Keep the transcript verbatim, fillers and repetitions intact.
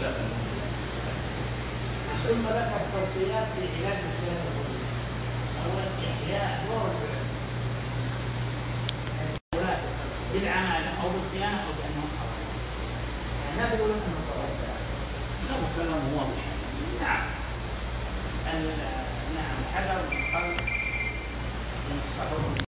ثم ذكر توصيات في علاج مشكلة الغدد. أولا إحياء دور الولاة بالعمالة أو بالصيانة أو بأنهم خلاص. يعني الناس يقولون أنهم خلاص. هذا كلام واضح. نعم. نعم الحذر من الخلق من الصحور.